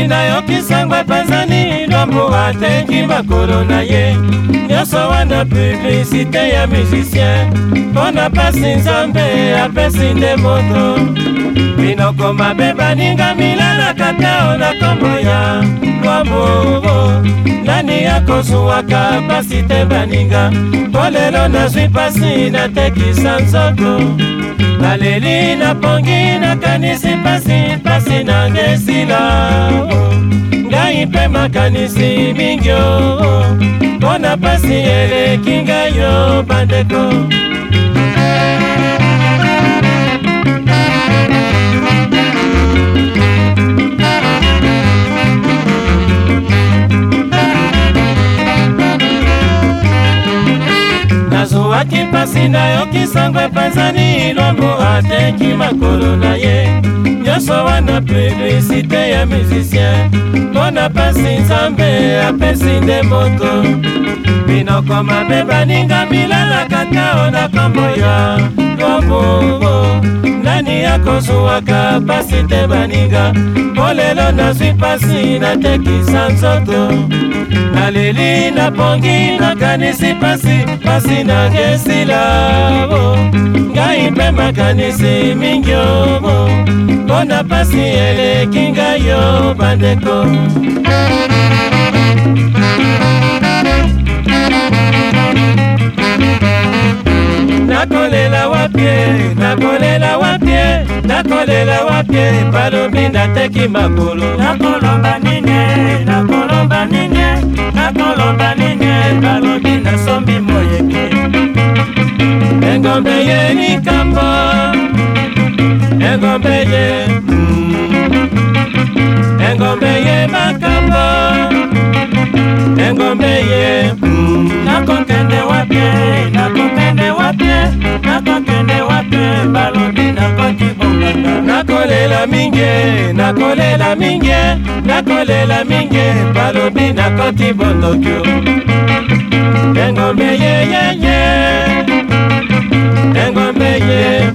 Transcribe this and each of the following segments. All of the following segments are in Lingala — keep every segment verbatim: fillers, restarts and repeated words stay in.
mpasi nayokisangwa panzani lwambo ateki makolo na ye nyonso wana publicité ya musicien mpona pasi nzambe apesi nde moto minoko mabe baninga milala katao na kombo ya lwambo nani akozuwaka pasi te baninga mpo lelo nazwi pasi natekisa nzoto naleli napongi nakanisi pasi pasi nangesila ngai mpe makanisi mingi mpona pasi eleki ngai yo bandeko nazuwaki pasi nayokisangwa epanzani lwambo ateki makolo na ye nyonso wana publicité ya musicien mpona pasi nzambe apesi nde moto minoko mabe baninga milala katao na kombo ya lwambo nani akozuwaka pasi te baninga mpo lelo nazwi pasi natekisa nzoto naleli napongi nakanisi pasi pasi nangesila ngai mpe makanisi mingi omo mpona pasi eleki ngai yo bandeko nakolela wapie nakolela wapie nakolela wapie balobi nateki makolo nakolomba nini nakolomba nini nakolomba nini balobi nasombi moyeke engombe ye likambo engombe ye engombe ye makambo engombe ye nakokende wapie nakokende wapie nakokende wapie balobi nakoti bonganga nakolela mingi nakolela mingi nakolela mingi balobi nakoti bondokyo engombe ye ye ye engombe ye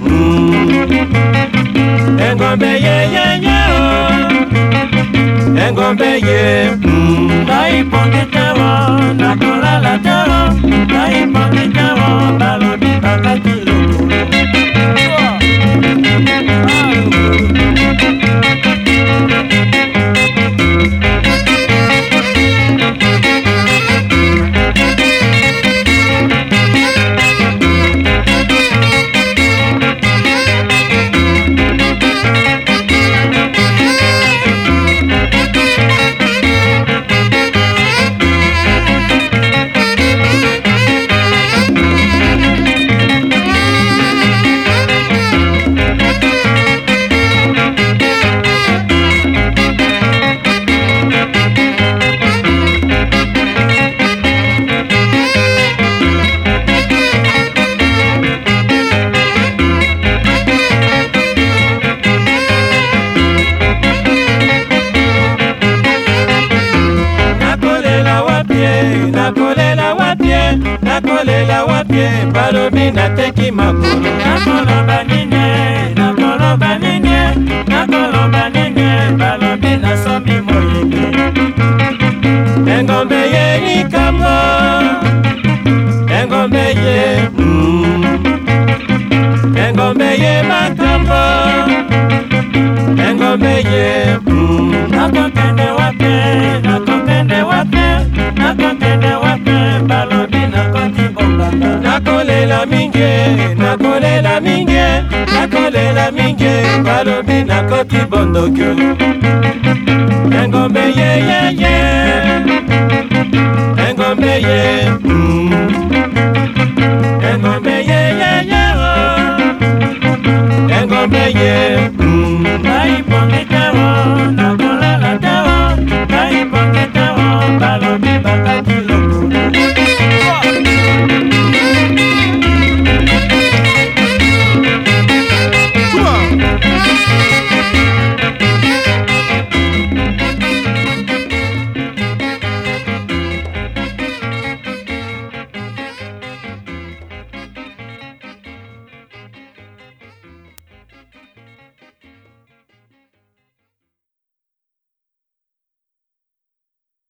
engombe ye ye ye engombe ye naipongi tewo nakolala tewo naipongi tewo balobi bakati lokolo nakolela wapie nakolela wapie balobi nateki makolo nakolomba nini nakolomba nini nakolomba nini balobi nasombi moyeke engombe ye likambo engombe ye engombe ye makambo engombe ye nakokende wapie nakokende wapie nakokende wapie balobi nakoti bonganga nakolela mingi nakolela mingi nakolela mingi balobi nakoti bondokyo